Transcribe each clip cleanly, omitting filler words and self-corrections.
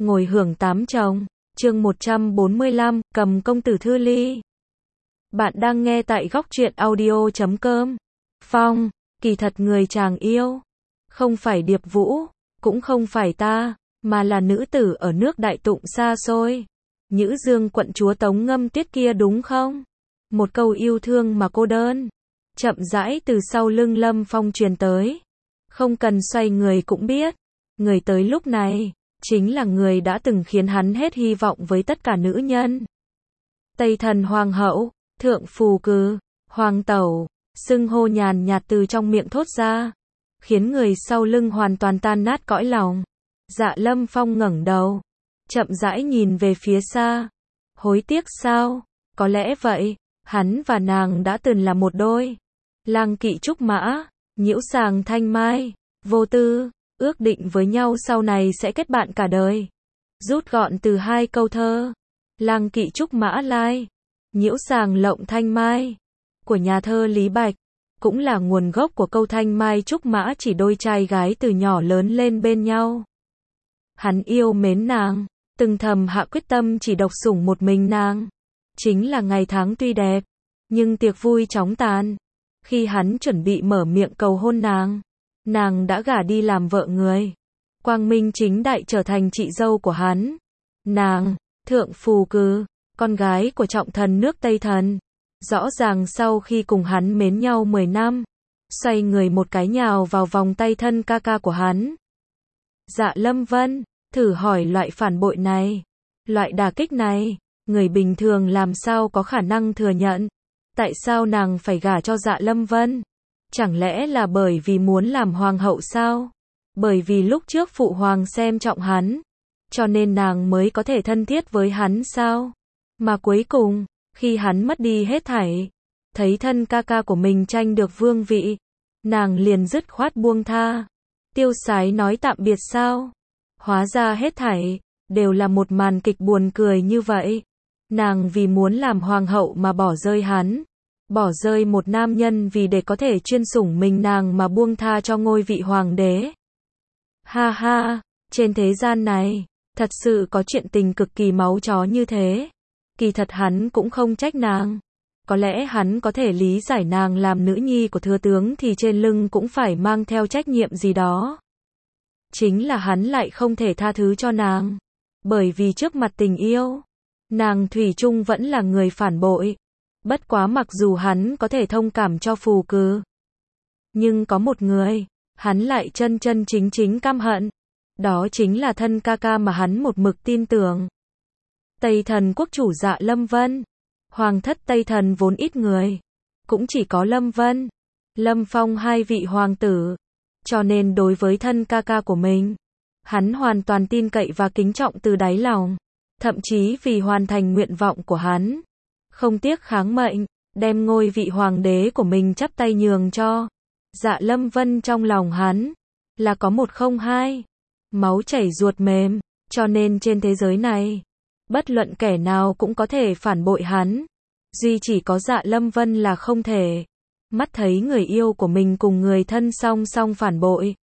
ngồi hưởng tám chồng. Chương 145, cầm công tử Thư Ly. Bạn đang nghe tại góc truyện audio.com. Phong, kỳ thật người chàng yêu, không phải Điệp Vũ, cũng không phải ta, mà là nữ tử ở nước Đại Tụng xa xôi. Nhữ Dương quận chúa Tống Ngâm Tuyết kia đúng không? Một câu yêu thương mà cô đơn. Chậm rãi từ sau lưng Lâm Phong truyền tới. Không cần xoay người cũng biết. Người tới lúc này, chính là người đã từng khiến hắn hết hy vọng với tất cả nữ nhân. Tây Thần Hoàng hậu, Thượng Phù Cừ, Hoàng tẩu, xưng hô nhàn nhạt từ trong miệng thốt ra, khiến người sau lưng hoàn toàn tan nát cõi lòng. Dạ Lâm Phong ngẩng đầu, chậm rãi nhìn về phía xa. Hối tiếc sao? Có lẽ vậy, hắn và nàng đã từng là một đôi. Lang kỵ trúc mã, nhiễu sàng thanh mai, vô tư, ước định với nhau sau này sẽ kết bạn cả đời. Rút gọn từ hai câu thơ, lang kỵ trúc mã lai, nhiễu sàng lộng thanh mai, của nhà thơ Lý Bạch, cũng là nguồn gốc của câu thanh mai trúc mã chỉ đôi trai gái từ nhỏ lớn lên bên nhau. Hắn yêu mến nàng, từng thầm hạ quyết tâm chỉ độc sủng một mình nàng. Chính là ngày tháng tuy đẹp, nhưng tiệc vui chóng tàn. Khi hắn chuẩn bị mở miệng cầu hôn nàng đã gả đi làm vợ người. Quang minh chính đại trở thành chị dâu của hắn. Nàng, Thượng Phù Cừ, con gái của trọng thần nước Tây Thần. Rõ ràng sau khi cùng hắn mến nhau 10 năm, xoay người một cái nhào vào vòng tay thân ca ca của hắn. Dạ Lâm Vân, thử hỏi loại phản bội này, loại đả kích này, người bình thường làm sao có khả năng thừa nhận? Tại sao nàng phải gả cho Dạ Lâm Vân? Chẳng lẽ là bởi vì muốn làm hoàng hậu sao? Bởi vì lúc trước phụ hoàng xem trọng hắn, cho nên nàng mới có thể thân thiết với hắn sao? Mà cuối cùng, khi hắn mất đi hết thảy, thấy thân ca ca của mình tranh được vương vị, nàng liền dứt khoát buông tha, tiêu sái nói tạm biệt sao? Hóa ra hết thảy đều là một màn kịch buồn cười như vậy. Nàng vì muốn làm hoàng hậu mà bỏ rơi hắn, bỏ rơi một nam nhân vì để có thể chuyên sủng mình nàng mà buông tha cho ngôi vị hoàng đế. Ha ha, trên thế gian này, thật sự có chuyện tình cực kỳ máu chó như thế. Kỳ thật hắn cũng không trách nàng. Có lẽ hắn có thể lý giải nàng làm nữ nhi của thừa tướng thì trên lưng cũng phải mang theo trách nhiệm gì đó. Chính là hắn lại không thể tha thứ cho nàng. Bởi vì trước mặt tình yêu, nàng thủy chung vẫn là người phản bội. Bất quá mặc dù hắn có thể thông cảm cho Phù Cừ, nhưng có một người, hắn lại chân chân chính chính căm hận. Đó chính là thân ca ca mà hắn một mực tin tưởng. Tây Thần quốc chủ Dạ Lâm Vân. Hoàng thất Tây Thần vốn ít người, cũng chỉ có Lâm Vân, Lâm Phong hai vị hoàng tử. Cho nên đối với thân ca ca của mình, hắn hoàn toàn tin cậy và kính trọng từ đáy lòng. Thậm chí vì hoàn thành nguyện vọng của hắn, không tiếc kháng mệnh, đem ngôi vị hoàng đế của mình chắp tay nhường cho Dạ Lâm Vân. Trong lòng hắn là có một không hai, máu chảy ruột mềm. Cho nên trên thế giới này, bất luận kẻ nào cũng có thể phản bội hắn, duy chỉ có Dạ Lâm Vân là không thể. Mắt thấy người yêu của mình cùng người thân song song phản bội,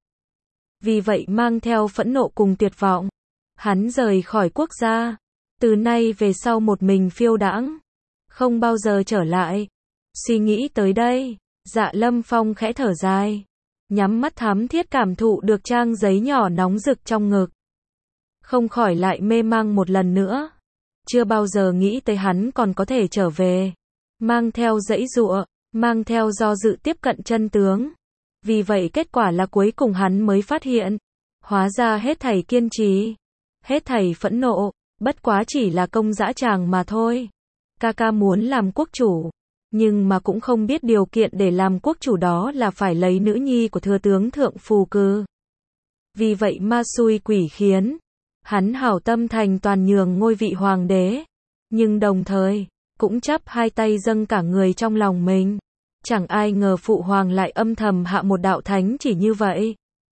vì vậy mang theo phẫn nộ cùng tuyệt vọng, hắn rời khỏi quốc gia, từ nay về sau một mình phiêu đãng, không bao giờ trở lại. Suy nghĩ tới đây, Dạ Lâm Phong khẽ thở dài, nhắm mắt thắm thiết cảm thụ được trang giấy nhỏ nóng rực trong ngực, không khỏi lại mê mang một lần nữa. Chưa bao giờ nghĩ tới hắn còn có thể trở về, mang theo giãy giụa, mang theo do dự tiếp cận chân tướng. Vì vậy kết quả là cuối cùng hắn mới phát hiện, hóa ra hết thảy kiên trì, hết thảy phẫn nộ, bất quá chỉ là công dã tràng mà thôi. Ca ca muốn làm quốc chủ, nhưng mà cũng không biết điều kiện để làm quốc chủ đó là phải lấy nữ nhi của thừa tướng Thượng Phù Cừ. Vì vậy ma xui quỷ khiến, hắn hảo tâm thành toàn nhường ngôi vị hoàng đế, nhưng đồng thời cũng chắp hai tay dâng cả người trong lòng mình. Chẳng ai ngờ phụ hoàng lại âm thầm hạ một đạo thánh chỉ như vậy,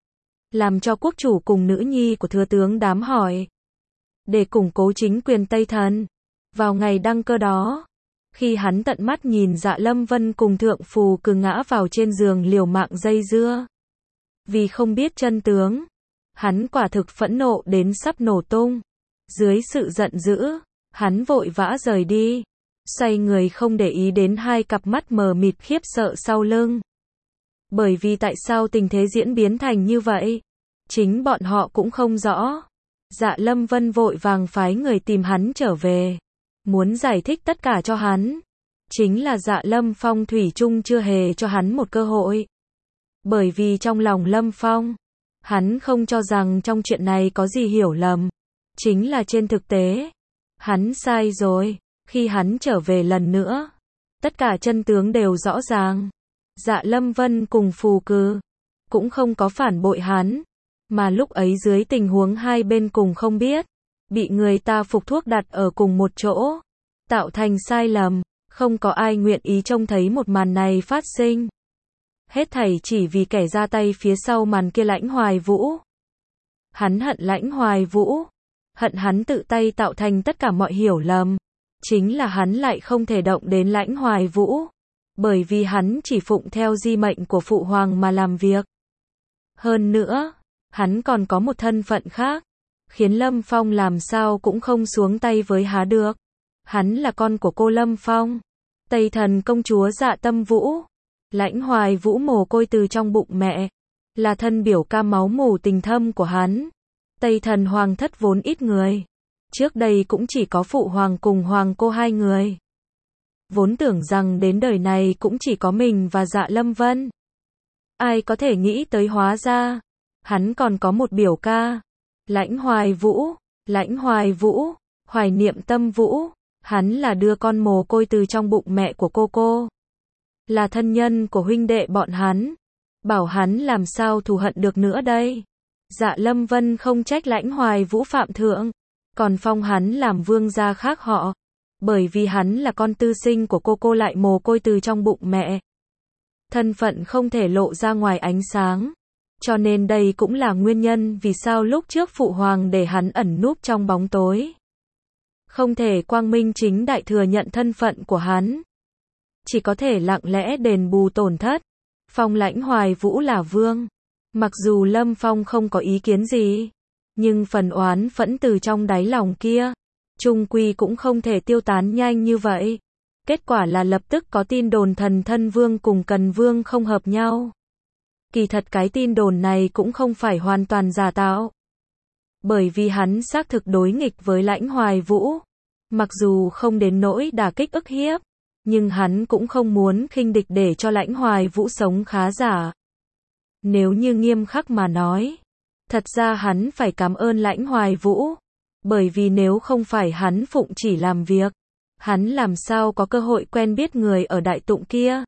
làm cho quốc chủ cùng nữ nhi của thừa tướng đám hỏi. Để củng cố chính quyền Tây Thần, vào ngày đăng cơ đó, khi hắn tận mắt nhìn Dạ Lâm Vân cùng Thượng Phù Cừ ngã vào trên giường liều mạng dây dưa, vì không biết chân tướng, hắn quả thực phẫn nộ đến sắp nổ tung. Dưới sự giận dữ, hắn vội vã rời đi, xoay người không để ý đến hai cặp mắt mờ mịt khiếp sợ sau lưng. Bởi vì tại sao tình thế diễn biến thành như vậy, chính bọn họ cũng không rõ. Dạ Lâm Vân vội vàng phái người tìm hắn trở về, muốn giải thích tất cả cho hắn. Chính là Dạ Lâm Phong thủy chung chưa hề cho hắn một cơ hội. Bởi vì trong lòng Lâm Phong, hắn không cho rằng trong chuyện này có gì hiểu lầm. Chính là trên thực tế, hắn sai rồi. Khi hắn trở về lần nữa, tất cả chân tướng đều rõ ràng. Dạ Lâm Vân cùng Phù Cừ cũng không có phản bội hắn, mà lúc ấy dưới tình huống hai bên cùng không biết, bị người ta phục thuốc đặt ở cùng một chỗ, tạo thành sai lầm, không có ai nguyện ý trông thấy một màn này phát sinh. Hết thảy chỉ vì kẻ ra tay phía sau màn kia Lãnh Hoài Vũ. Hắn hận Lãnh Hoài Vũ, hận hắn tự tay tạo thành tất cả mọi hiểu lầm. Chính là hắn lại không thể động đến Lãnh Hoài Vũ, bởi vì hắn chỉ phụng theo di mệnh của Phụ Hoàng mà làm việc. Hơn nữa, hắn còn có một thân phận khác, khiến Lâm Phong làm sao cũng không xuống tay với há được. Hắn là con của cô Lâm Phong, Tây Thần công chúa Dạ Tâm Vũ. Lãnh Hoài Vũ mồ côi từ trong bụng mẹ, là thân biểu ca máu mủ tình thâm của hắn. Tây Thần hoàng thất vốn ít người, trước đây cũng chỉ có Phụ Hoàng cùng Hoàng cô hai người. Vốn tưởng rằng đến đời này cũng chỉ có mình và Dạ Lâm Vân. Ai có thể nghĩ tới hóa ra, hắn còn có một biểu ca. Lãnh Hoài Vũ, Lãnh Hoài Vũ, Hoài Niệm Tâm Vũ, hắn là đứa con mồ côi từ trong bụng mẹ của cô. Là thân nhân của huynh đệ bọn hắn. Bảo hắn làm sao thù hận được nữa đây. Dạ Lâm Vân không trách Lãnh Hoài Vũ phạm thượng, còn phong hắn làm vương gia khác họ. Bởi vì hắn là con tư sinh của cô lại mồ côi từ trong bụng mẹ. Thân phận không thể lộ ra ngoài ánh sáng. Cho nên đây cũng là nguyên nhân vì sao lúc trước Phụ Hoàng để hắn ẩn núp trong bóng tối. Không thể quang minh chính đại thừa nhận thân phận của hắn. Chỉ có thể lặng lẽ đền bù tổn thất. Phong Lãnh Hoài Vũ là vương. Mặc dù Lâm Phong không có ý kiến gì, nhưng phần oán phẫn từ trong đáy lòng kia, chung quy cũng không thể tiêu tán nhanh như vậy. Kết quả là lập tức có tin đồn Thần Thân Vương cùng Cần Vương không hợp nhau. Kỳ thật cái tin đồn này cũng không phải hoàn toàn giả tạo. Bởi vì hắn xác thực đối nghịch với Lãnh Hoài Vũ. Mặc dù không đến nỗi đả kích ức hiếp, nhưng hắn cũng không muốn khinh địch để cho Lãnh Hoài Vũ sống khá giả. Nếu như nghiêm khắc mà nói, thật ra hắn phải cảm ơn Lãnh Hoài Vũ. Bởi vì nếu không phải hắn phụng chỉ làm việc, hắn làm sao có cơ hội quen biết người ở Đại Tụng kia.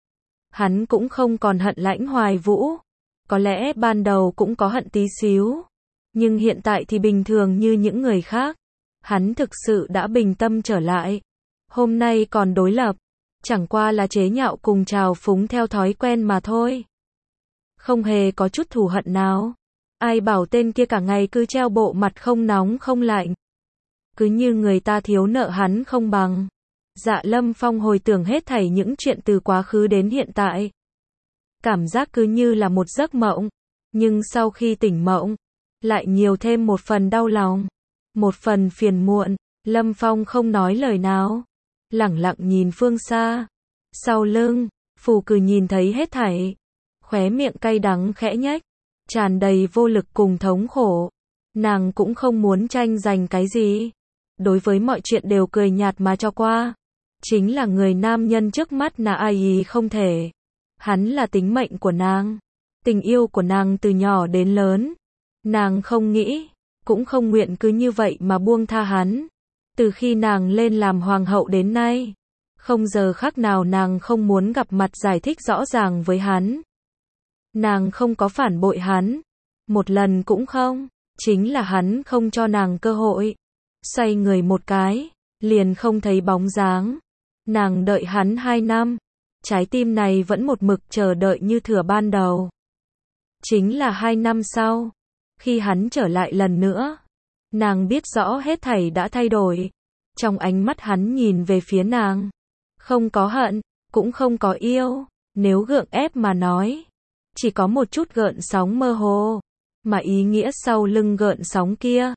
Hắn cũng không còn hận Lãnh Hoài Vũ. Có lẽ ban đầu cũng có hận tí xíu. Nhưng hiện tại thì bình thường như những người khác. Hắn thực sự đã bình tâm trở lại. Hôm nay còn đối lập. Chẳng qua là chế nhạo cùng trào phúng theo thói quen mà thôi. Không hề có chút thù hận nào. Ai bảo tên kia cả ngày cứ treo bộ mặt không nóng không lạnh. Cứ như người ta thiếu nợ hắn không bằng. Dạ Lâm Phong hồi tưởng hết thảy những chuyện từ quá khứ đến hiện tại. Cảm giác cứ như là một giấc mộng. Nhưng sau khi tỉnh mộng, lại nhiều thêm một phần đau lòng. Một phần phiền muộn. Lâm Phong không nói lời nào. Lẳng lặng nhìn phương xa. Sau lưng, Phù Cừ nhìn thấy hết thảy. Khóe miệng cay đắng khẽ nhếch. Tràn đầy vô lực cùng thống khổ. Nàng cũng không muốn tranh giành cái gì. Đối với mọi chuyện đều cười nhạt mà cho qua. Chính là người nam nhân trước mắt là ai ý không thể. Hắn là tính mệnh của nàng. Tình yêu của nàng từ nhỏ đến lớn. Nàng không nghĩ, cũng không nguyện cứ như vậy mà buông tha hắn. Từ khi nàng lên làm hoàng hậu đến nay, không giờ khắc nào nàng không muốn gặp mặt giải thích rõ ràng với hắn. Nàng không có phản bội hắn. Một lần cũng không. Chính là hắn không cho nàng cơ hội. Xoay người một cái, liền không thấy bóng dáng. Nàng đợi hắn 2 năm. Trái tim này vẫn một mực chờ đợi như thừa ban đầu. Chính là 2 năm sau, khi hắn trở lại lần nữa, nàng biết rõ hết thảy đã thay đổi. Trong ánh mắt hắn nhìn về phía nàng, không có hận, cũng không có yêu. Nếu gượng ép mà nói, chỉ có một chút gợn sóng mơ hồ. Mà ý nghĩa sau lưng gợn sóng kia,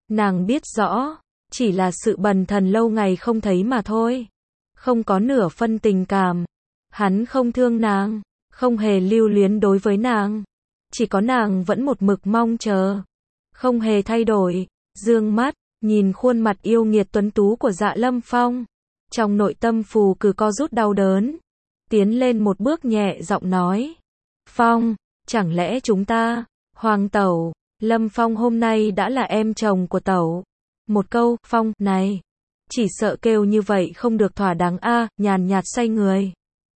Nàng biết rõ, chỉ là sự bần thần lâu ngày không thấy mà thôi. Không có nửa phân tình cảm. Hắn không thương nàng, không hề lưu luyến đối với nàng. Chỉ có nàng vẫn một mực mong chờ. Không hề thay đổi, dương mắt, nhìn khuôn mặt yêu nghiệt tuấn tú của Dạ Lâm Phong. Trong nội tâm Phù Cử co rút đau đớn. Tiến lên một bước nhẹ giọng nói. Phong, chẳng lẽ chúng ta, Hoàng tẩu, Lâm Phong hôm nay đã là em chồng của tẩu. Một câu, Phong, này, chỉ sợ kêu như vậy không được thỏa đáng a, nhàn nhạt xoay người.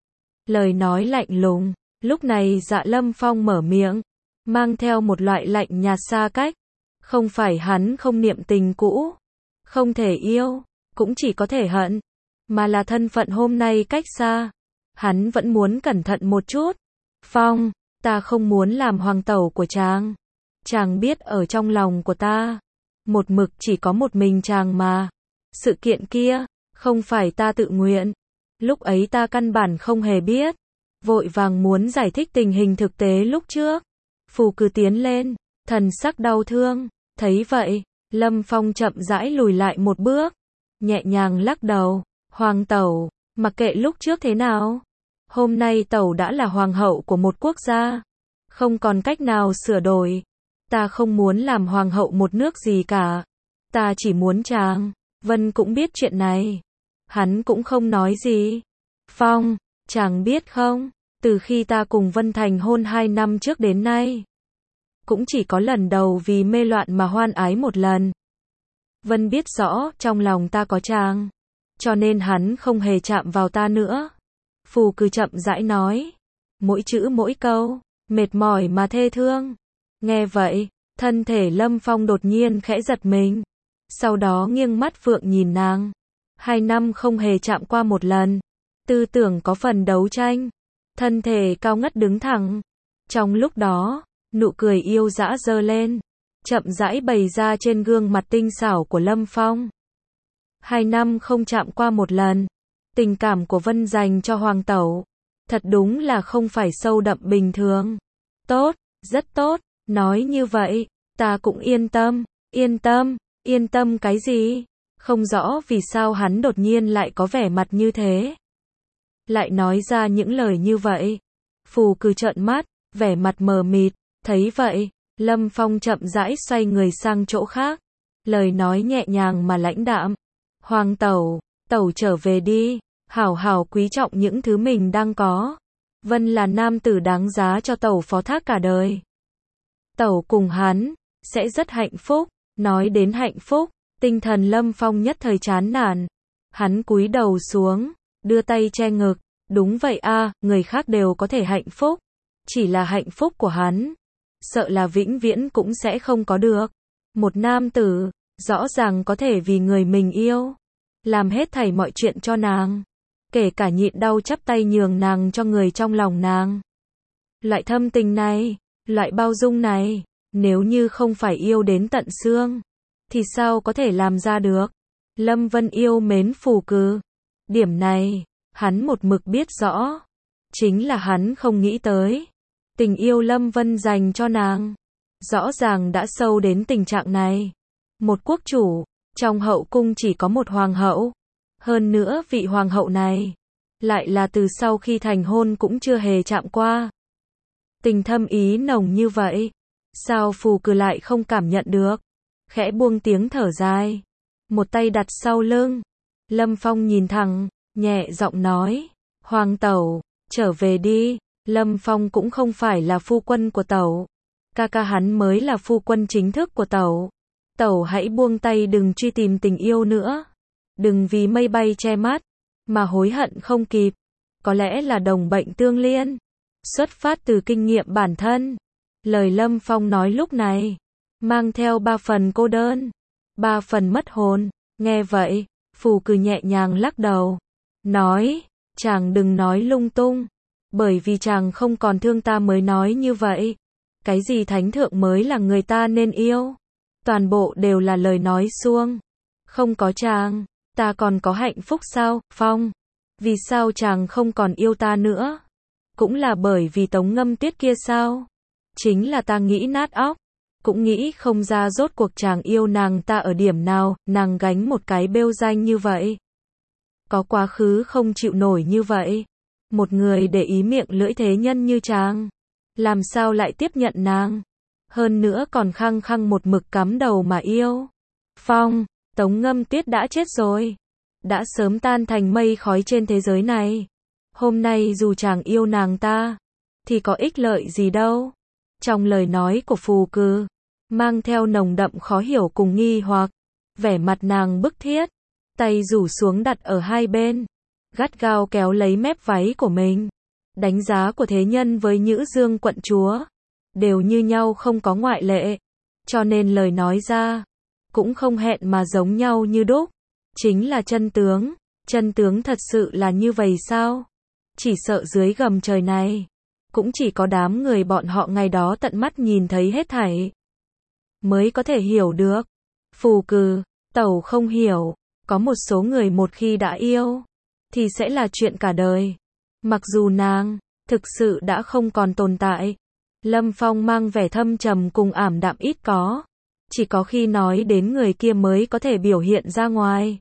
Lời nói lạnh lùng, lúc này Dạ Lâm Phong mở miệng, mang theo một loại lạnh nhạt xa cách. Không phải hắn không niệm tình cũ, không thể yêu, cũng chỉ có thể hận, mà là thân phận hôm nay cách xa. Hắn vẫn muốn cẩn thận một chút. Phong, ta không muốn làm hoàng tẩu của chàng. Chàng biết ở trong lòng của ta, một mực chỉ có một mình chàng mà. Sự kiện kia, không phải ta tự nguyện. Lúc ấy ta căn bản không hề biết. Vội vàng muốn giải thích tình hình thực tế lúc trước. Phù Cử tiến lên, thần sắc đau thương. Thấy vậy, Lâm Phong chậm rãi lùi lại một bước. Nhẹ nhàng lắc đầu. Hoàng tẩu, mặc kệ lúc trước thế nào. Hôm nay tẩu đã là hoàng hậu của một quốc gia. Không còn cách nào sửa đổi. Ta không muốn làm hoàng hậu một nước gì cả. Ta chỉ muốn chàng. Vân cũng biết chuyện này. Hắn cũng không nói gì. Phong, chàng biết không, từ khi ta cùng Vân thành hôn 2 năm trước đến nay, cũng chỉ có lần đầu vì mê loạn mà hoan ái một lần. Vân biết rõ trong lòng ta có chàng, cho nên hắn không hề chạm vào ta nữa. Phù Cử chậm rãi nói, mỗi chữ mỗi câu, mệt mỏi mà thê thương. Nghe vậy, thân thể Lâm Phong đột nhiên khẽ giật mình. Sau đó nghiêng mắt phượng nhìn nàng. 2 năm không hề chạm qua một lần. Tư tưởng có phần đấu tranh. Thân thể cao ngất đứng thẳng. Trong lúc đó, nụ cười yêu dã dơ lên. Chậm rãi bày ra trên gương mặt tinh xảo của Lâm Phong. 2 năm không chạm qua một lần. Tình cảm của Vân dành cho hoàng tẩu. Thật đúng là không phải sâu đậm bình thường. Tốt, rất tốt. Nói như vậy, ta cũng yên tâm. Yên tâm. Yên tâm cái gì? Không rõ vì sao hắn đột nhiên lại có vẻ mặt như thế. Lại nói ra những lời như vậy. Phù Cử trợn mắt, vẻ mặt mờ mịt. Thấy vậy, Lâm Phong chậm rãi xoay người sang chỗ khác. Lời nói nhẹ nhàng mà lãnh đạm. Hoàng tẩu, tẩu trở về đi. Hảo hảo quý trọng những thứ mình đang có. Vân là nam tử đáng giá cho tẩu phó thác cả đời. Tẩu cùng hắn sẽ rất hạnh phúc. Nói đến hạnh phúc, tinh thần Lâm Phong nhất thời chán nản. Hắn cúi đầu xuống, đưa tay che ngực. Đúng vậy a, người khác đều có thể hạnh phúc. Chỉ là hạnh phúc của hắn, sợ là vĩnh viễn cũng sẽ không có được. Một nam tử, rõ ràng có thể vì người mình yêu, làm hết thảy mọi chuyện cho nàng. Kể cả nhịn đau chắp tay nhường nàng cho người trong lòng nàng. Loại thâm tình này, loại bao dung này, nếu như không phải yêu đến tận xương, thì sao có thể làm ra được? Lâm Vân yêu mến Phù Cử. Điểm này, hắn một mực biết rõ. Chính là hắn không nghĩ tới. Tình yêu Lâm Vân dành cho nàng, rõ ràng đã sâu đến tình trạng này. Một quốc chủ, trong hậu cung chỉ có một hoàng hậu. Hơn nữa vị hoàng hậu này, lại là từ sau khi thành hôn cũng chưa hề chạm qua. Tình thâm ý nồng như vậy. Sao Phù Cử lại không cảm nhận được? Khẽ buông tiếng thở dài. Một tay đặt sau lưng. Lâm Phong nhìn thẳng, nhẹ giọng nói. Hoàng tẩu, trở về đi. Lâm Phong cũng không phải là phu quân của tẩu. Ca ca hắn mới là phu quân chính thức của tẩu. Tẩu hãy buông tay, đừng truy tìm tình yêu nữa. Đừng vì mây bay che mắt, mà hối hận không kịp. Có lẽ là đồng bệnh tương liên. Xuất phát từ kinh nghiệm bản thân. Lời Lâm Phong nói lúc này, mang theo 3 phần cô đơn, 3 phần mất hồn. Nghe vậy, Phù Cử nhẹ nhàng lắc đầu. Nói, chàng đừng nói lung tung. Bởi vì chàng không còn thương ta mới nói như vậy. Cái gì thánh thượng mới là người ta nên yêu. Toàn bộ đều là lời nói suông. Không có chàng, ta còn có hạnh phúc sao, Phong? Vì sao chàng không còn yêu ta nữa? Cũng là bởi vì Tống Ngâm Tuyết kia sao? Chính là ta nghĩ nát óc. cũng nghĩ không ra rốt cuộc chàng yêu nàng ta ở điểm nào, nàng gánh một cái bêu danh như vậy. Có quá khứ không chịu nổi như vậy. Một người để ý miệng lưỡi thế nhân như chàng, làm sao lại tiếp nhận nàng? Hơn nữa còn khăng khăng một mực cắm đầu mà yêu. Phong, Tống Ngâm Tuyết đã chết rồi. Đã sớm tan thành mây khói trên thế giới này. Hôm nay dù chàng yêu nàng ta, thì có ích lợi gì đâu. Trong lời nói của Phù Cừ, mang theo nồng đậm khó hiểu cùng nghi hoặc. Vẻ mặt nàng bức thiết, tay rủ xuống đặt ở hai bên, gắt gao kéo lấy mép váy của mình. Đánh giá của thế nhân với Nhữ Dương quận chúa đều như nhau không có ngoại lệ, cho nên lời nói ra cũng không hẹn mà giống nhau như đúc. Chính là chân tướng. Chân tướng thật sự là như vậy sao? Chỉ sợ dưới gầm trời này cũng chỉ có đám người bọn họ ngày đó tận mắt nhìn thấy hết thảy mới có thể hiểu được. Phù Cừ, tẩu không hiểu, có một số người một khi đã yêu thì sẽ là chuyện cả đời. Mặc dù nàng thực sự đã không còn tồn tại. Lâm Phong mang vẻ thâm trầm cùng ảm đạm ít có. Chỉ có khi nói đến người kia mới có thể biểu hiện ra ngoài.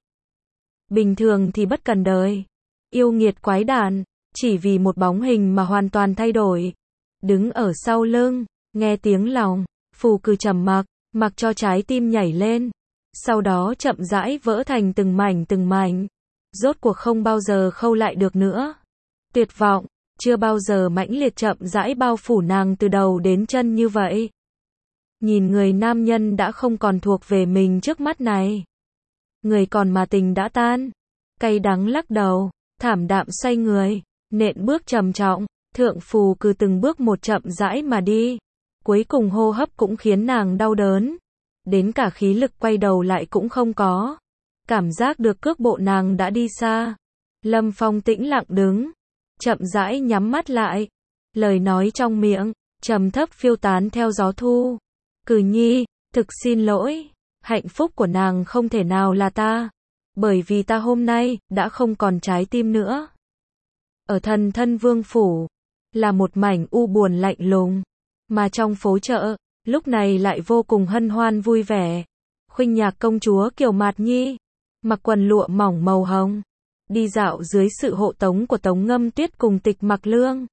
Bình thường thì bất cần đời. Yêu nghiệt quái đản, chỉ vì một bóng hình mà hoàn toàn thay đổi. Đứng ở sau lưng, nghe tiếng lòng, Phù Cừ trầm mặc, mặc cho trái tim nhảy lên. Sau đó chậm rãi vỡ thành từng mảnh. Rốt cuộc không bao giờ khâu lại được nữa. Tuyệt vọng, chưa bao giờ mãnh liệt chậm rãi bao phủ nàng từ đầu đến chân như vậy. Nhìn người nam nhân đã không còn thuộc về mình trước mắt này. Người còn mà tình đã tan. Cay đắng lắc đầu, thảm đạm xoay người, nện bước trầm trọng, thượng Phù Cừ từng bước một chậm rãi mà đi. Cuối cùng hô hấp cũng khiến nàng đau đớn. Đến cả khí lực quay đầu lại cũng không có. Cảm giác được cước bộ nàng đã đi xa. Lâm Phong tĩnh lặng đứng, chậm rãi nhắm mắt lại. Lời nói trong miệng trầm thấp phiêu tán theo gió thu. Cừ nhi, thực xin lỗi. Hạnh phúc của nàng không thể nào là ta. Bởi vì ta hôm nay đã không còn trái tim nữa. Ở Thần Thân Vương phủ là một mảnh u buồn lạnh lùng. Mà trong phố chợ lúc này lại vô cùng hân hoan vui vẻ. Khuynh Nhạc công chúa Kiều Mạt Nhi mặc quần lụa mỏng màu hồng, đi dạo dưới sự hộ tống của Tống Ngâm Tuyết cùng Tịch Mặc Lương.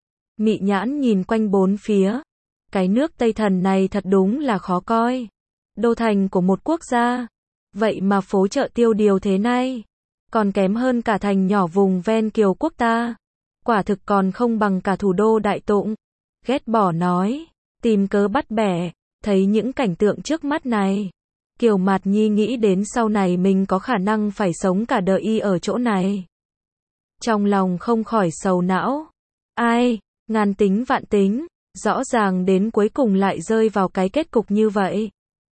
Mị nhãn nhìn quanh bốn phía. Cái nước Tây Thần này thật đúng là khó coi. Đô thành của một quốc gia, vậy mà phố chợ tiêu điều thế này. Còn kém hơn cả thành nhỏ vùng ven Kiều quốc ta. Quả thực còn không bằng cả thủ đô Đại Tụng. Ghét bỏ nói, tìm cớ bắt bẻ. Thấy những cảnh tượng trước mắt này, Kiều Mạt Nhi nghĩ đến sau này mình có khả năng phải sống cả đời y ở chỗ này. Trong lòng không khỏi sầu não. Ai, ngàn tính vạn tính, rõ ràng đến cuối cùng lại rơi vào cái kết cục như vậy.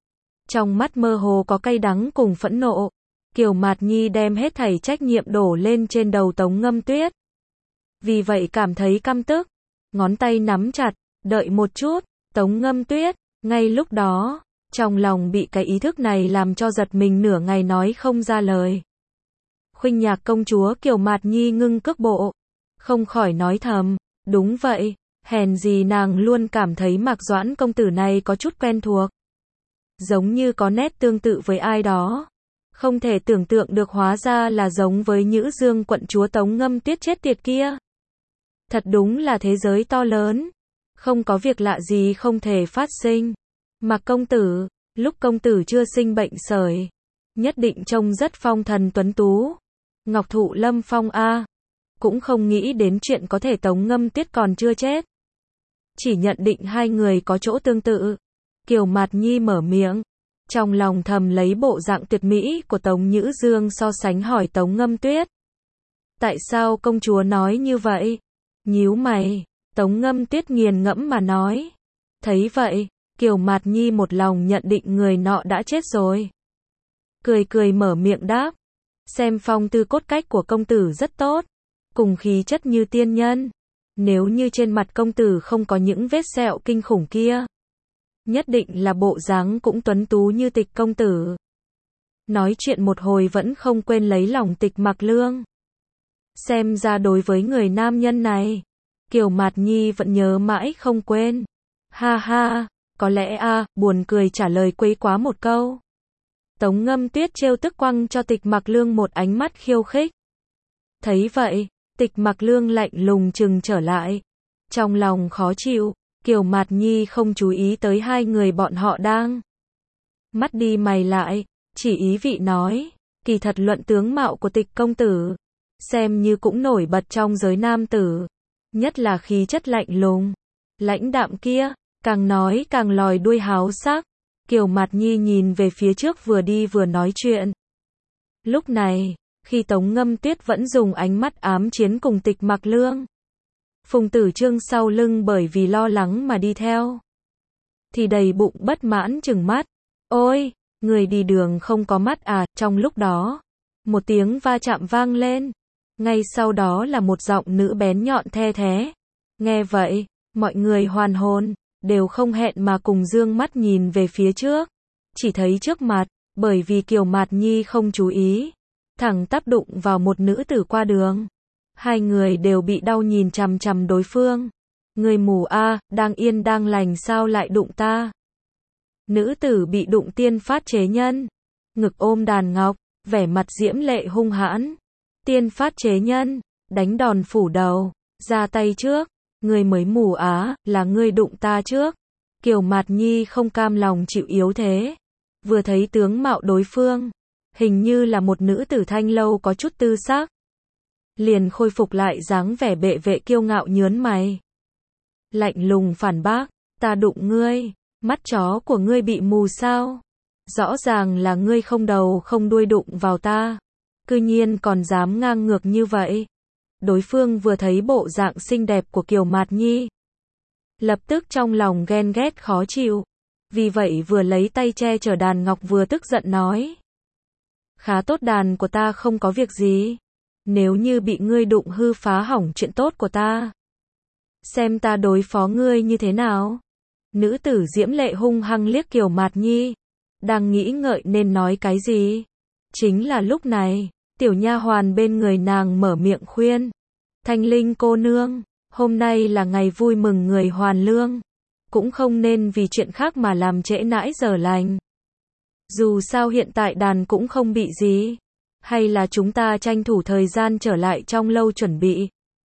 Trong mắt mơ hồ có cay đắng cùng phẫn nộ. Kiều Mạt Nhi đem hết thảy trách nhiệm đổ lên trên đầu Tống Ngâm Tuyết. Vì vậy cảm thấy căm tức. Ngón tay nắm chặt, đợi một chút. Tống Ngâm Tuyết, ngay lúc đó, trong lòng bị cái ý thức này làm cho giật mình nửa ngày nói không ra lời. Khuynh Nhạc công chúa Kiều Mạt Nhi ngưng cước bộ, không khỏi nói thầm, đúng vậy, hèn gì nàng luôn cảm thấy Mạc Doãn công tử này có chút quen thuộc. Giống như có nét tương tự với ai đó. Không thể tưởng tượng được hóa ra là giống với Nhữ Dương quận chúa Tống Ngâm Tuyết chết tiệt kia. Thật đúng là thế giới to lớn. Không có việc lạ gì không thể phát sinh. Mạc công tử, lúc công tử chưa sinh bệnh sởi, nhất định trông rất phong thần tuấn tú. Ngọc thụ Lâm Phong a. Cũng không nghĩ đến chuyện có thể Tống Ngâm Tuyết còn chưa chết. Chỉ nhận định hai người có chỗ tương tự. Kiều Mạt Nhi mở miệng, trong lòng thầm lấy bộ dạng tuyệt mỹ của Tống Nhữ Dương so sánh hỏi Tống Ngâm Tuyết. Tại sao công chúa nói như vậy? Nhíu mày, Tống Ngâm Tuyết nghiền ngẫm mà nói. Thấy vậy, Kiều Mạt Nhi một lòng nhận định người nọ đã chết rồi. Cười cười mở miệng đáp. Xem phong tư cốt cách của công tử rất tốt. Cùng khí chất như tiên nhân. Nếu như trên mặt công tử không có những vết sẹo kinh khủng kia, nhất định là bộ dáng cũng tuấn tú như Tịch công tử. Nói chuyện một hồi vẫn không quên lấy lòng Tịch Mặc Lương. Xem ra đối với người nam nhân này, Kiều Mạt Nhi vẫn nhớ mãi không quên. Ha ha, có lẽ buồn cười trả lời quấy quá một câu. Tống Ngâm Tuyết trêu tức quăng cho Tịch Mặc Lương một ánh mắt khiêu khích. Thấy vậy, Tịch Mặc Lương lạnh lùng trừng trở lại. Trong lòng khó chịu, Kiều Mạt Nhi không chú ý tới hai người bọn họ đang mắt đi mày lại, chỉ ý vị nói, kỳ thật luận tướng mạo của Tịch công tử, xem như cũng nổi bật trong giới nam tử, nhất là khí chất lạnh lùng, lãnh đạm kia, càng nói càng lòi đuôi háo sắc. Kiều Mạt Nhi nhìn về phía trước vừa đi vừa nói chuyện. Lúc này, khi Tống Ngâm Tuyết vẫn dùng ánh mắt ám chiến cùng Tịch Mặc Lương, Phùng Tử Trương sau lưng bởi vì lo lắng mà đi theo, thì đầy bụng bất mãn trừng mắt. Ôi, người đi đường không có mắt à? Trong lúc đó, một tiếng va chạm vang lên. Ngay sau đó là một giọng nữ bén nhọn the thé. Nghe vậy, mọi người hoàn hồn, đều không hẹn mà cùng dương mắt nhìn về phía trước. Chỉ thấy trước mặt, bởi vì Kiều Mạt Nhi không chú ý, thẳng tắp đụng vào một nữ tử qua đường. Hai người đều bị đau nhìn chằm chằm đối phương. Người mù đang yên đang lành sao lại đụng ta? Nữ tử bị đụng tiên phát chế nhân, ngực ôm đàn ngọc, vẻ mặt diễm lệ hung hãn. Tiên phát chế nhân, đánh đòn phủ đầu, ra tay trước, ngươi mới mù là ngươi đụng ta trước. Kiều Mạt Nhi không cam lòng chịu yếu thế, vừa thấy tướng mạo đối phương, hình như là một nữ tử thanh lâu có chút tư sắc, liền khôi phục lại dáng vẻ bệ vệ kiêu ngạo nhớn mày. Lạnh lùng phản bác, ta đụng ngươi, mắt chó của ngươi bị mù sao? Rõ ràng là ngươi không đầu không đuôi đụng vào ta, cư nhiên còn dám ngang ngược như vậy. Đối phương vừa thấy bộ dạng xinh đẹp của Kiều Mạt Nhi, lập tức trong lòng ghen ghét khó chịu, vì vậy vừa lấy tay che chở đàn ngọc vừa tức giận nói. Khá tốt, đàn của ta không có việc gì, nếu như bị ngươi đụng hư phá hỏng chuyện tốt của ta, xem ta đối phó ngươi như thế nào. Nữ tử diễm lệ hung hăng liếc Kiều Mạt Nhi, đang nghĩ ngợi nên nói cái gì. Chính là lúc này, tiểu nha hoàn bên người nàng mở miệng khuyên. Thanh Linh cô nương, hôm nay là ngày vui mừng người hoàn lương, cũng không nên vì chuyện khác mà làm trễ nãi giờ lành. Dù sao hiện tại đàn cũng không bị gì, hay là chúng ta tranh thủ thời gian trở lại trong lâu chuẩn bị,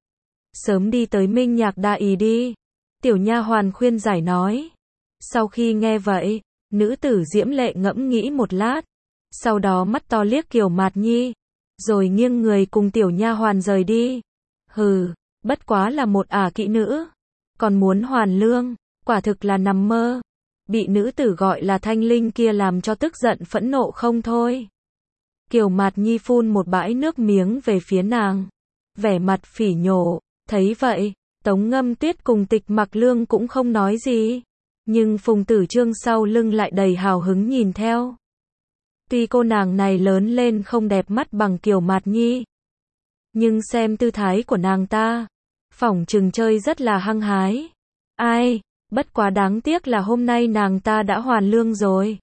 sớm đi tới Minh Nhạc Đại đi. Tiểu nha hoàn khuyên giải nói. Sau khi nghe vậy, nữ tử diễm lệ ngẫm nghĩ một lát, sau đó mắt to liếc Kiều Mạt Nhi, rồi nghiêng người cùng tiểu nha hoàn rời đi. Hừ, bất quá là một kỹ nữ, còn muốn hoàn lương, quả thực là nằm mơ. Bị nữ tử gọi là Thanh Linh kia làm cho tức giận phẫn nộ không thôi. Kiều Mạt Nhi phun một bãi nước miếng về phía nàng, vẻ mặt phỉ nhổ. Thấy vậy, Tống Ngâm Tuyết cùng Tịch Mặc Lương cũng không nói gì, nhưng Phùng Tử Trương sau lưng lại đầy hào hứng nhìn theo. Tuy cô nàng này lớn lên không đẹp mắt bằng Kiều Mạt Nhi, nhưng xem tư thái của nàng ta, phỏng chừng chơi rất là hăng hái. Ai, bất quá đáng tiếc là hôm nay nàng ta đã hoàn lương rồi.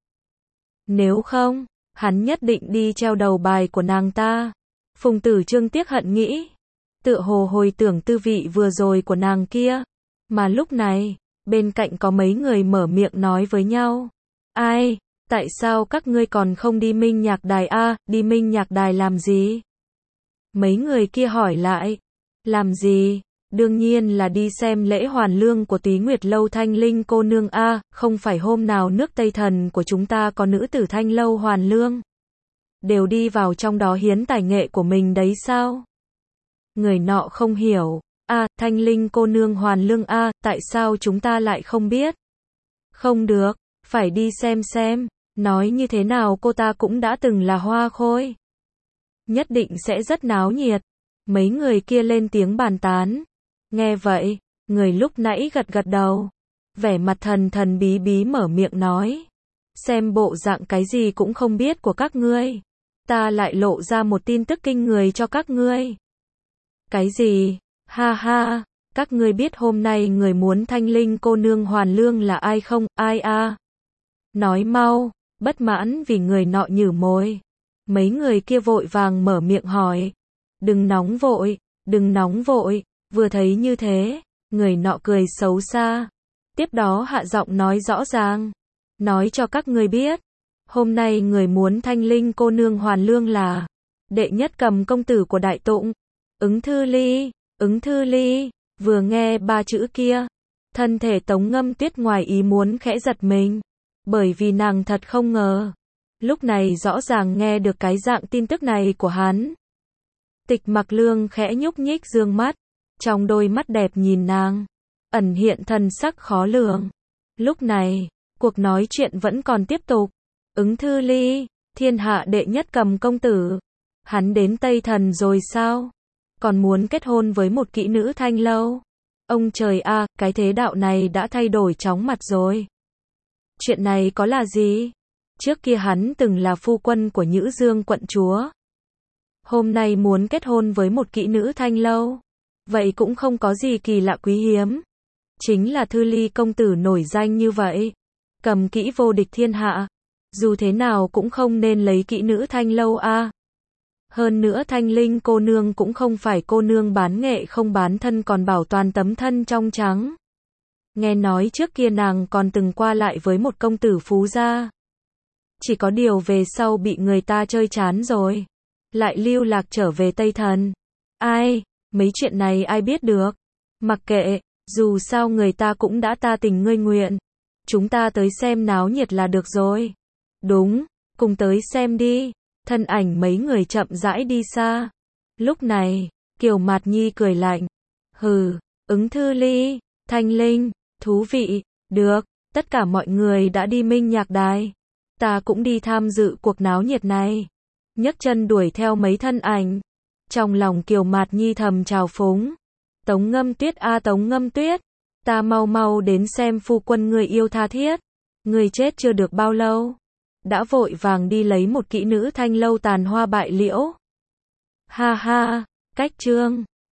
Nếu không, hắn nhất định đi treo đầu bài của nàng ta. Phùng Tử Trương tiếc hận nghĩ, tựa hồ hồi tưởng tư vị vừa rồi của nàng kia. Mà lúc này, bên cạnh có mấy người mở miệng nói với nhau. Ai, tại sao các ngươi còn không đi Minh Nhạc Đài đi Minh Nhạc Đài làm gì? Mấy người kia hỏi lại. Làm gì? Đương nhiên là đi xem lễ hoàn lương của Túy Nguyệt Lâu Thanh Linh cô nương không phải hôm nào nước Tây Thần của chúng ta có nữ tử Thanh Lâu hoàn lương, đều đi vào trong đó hiến tài nghệ của mình đấy sao? Người nọ không hiểu. Thanh Linh cô nương hoàn lương tại sao chúng ta lại không biết? Không được, phải đi xem, nói như thế nào cô ta cũng đã từng là hoa khôi. Nhất định sẽ rất náo nhiệt. Mấy người kia lên tiếng bàn tán. Nghe vậy, người lúc nãy gật gật đầu, vẻ mặt thần thần bí bí mở miệng nói. Xem bộ dạng cái gì cũng không biết của các ngươi, ta lại lộ ra một tin tức kinh người cho các ngươi. Cái gì? Ha ha, các ngươi biết hôm nay người muốn Thanh Linh cô nương hoàn lương là ai không? Ai Nói mau. Bất mãn vì người nọ nhử môi, mấy người kia vội vàng mở miệng hỏi. Đừng nóng vội, vừa thấy như thế, người nọ cười xấu xa. Tiếp đó hạ giọng nói rõ ràng. Nói cho các người biết. Hôm nay người muốn Thanh Linh cô nương hoàn lương là đệ nhất cầm công tử của Đại Tụng. Ứng Thư Ly, Ứng Thư Ly. Vừa nghe ba chữ kia, thân thể Tống Ngâm Tuyết ngoài ý muốn khẽ giật mình. Bởi vì nàng thật không ngờ. Lúc này rõ ràng nghe được cái dạng tin tức này của hắn. Tịch Mặc Lương khẽ nhúc nhích dương mắt. Trong đôi mắt đẹp nhìn nàng, ẩn hiện thần sắc khó lường. Lúc này, cuộc nói chuyện vẫn còn tiếp tục. Ứng Thư Ly, thiên hạ đệ nhất cầm công tử. Hắn đến Tây Thần rồi sao? Còn muốn kết hôn với một kỹ nữ Thanh Lâu. Ông trời a, cái thế đạo này đã thay đổi chóng mặt rồi. Chuyện này có là gì? Trước kia hắn từng là phu quân của Nhữ Dương quận chúa. Hôm nay muốn kết hôn với một kỹ nữ Thanh Lâu. Vậy cũng không có gì kỳ lạ quý hiếm. Chính là Thư Ly công tử nổi danh như vậy. Cầm kỹ vô địch thiên hạ. Dù thế nào cũng không nên lấy kỹ nữ Thanh Lâu a. Hơn nữa Thanh Linh cô nương cũng không phải cô nương bán nghệ không bán thân còn bảo toàn tấm thân trong trắng. Nghe nói trước kia nàng còn từng qua lại với một công tử phú gia. Chỉ có điều về sau bị người ta chơi chán rồi. Lại lưu lạc trở về Tây Thần. Ai, mấy chuyện này ai biết được. Mặc kệ, dù sao người ta cũng đã ta tình ngươi nguyện. Chúng ta tới xem náo nhiệt là được rồi. Đúng, cùng tới xem đi. Thân ảnh mấy người chậm rãi đi xa. Lúc này, Kiều Mạt Nhi cười lạnh. Hừ, Ứng Thư Ly, Thanh Linh, thú vị, được, tất cả mọi người đã đi Minh Nhạc Đài. Ta cũng đi tham dự cuộc náo nhiệt này. Nhấc chân đuổi theo mấy thân ảnh. Trong lòng Kiều Mạt Nhi thầm trào phúng. Tống Ngâm Tuyết a Tống Ngâm Tuyết. Ta mau mau đến xem phu quân người yêu tha thiết. Người chết chưa được bao lâu. Đã vội vàng đi lấy một kỹ nữ Thanh Lâu tàn hoa bại liễu. Ha ha, cách chương.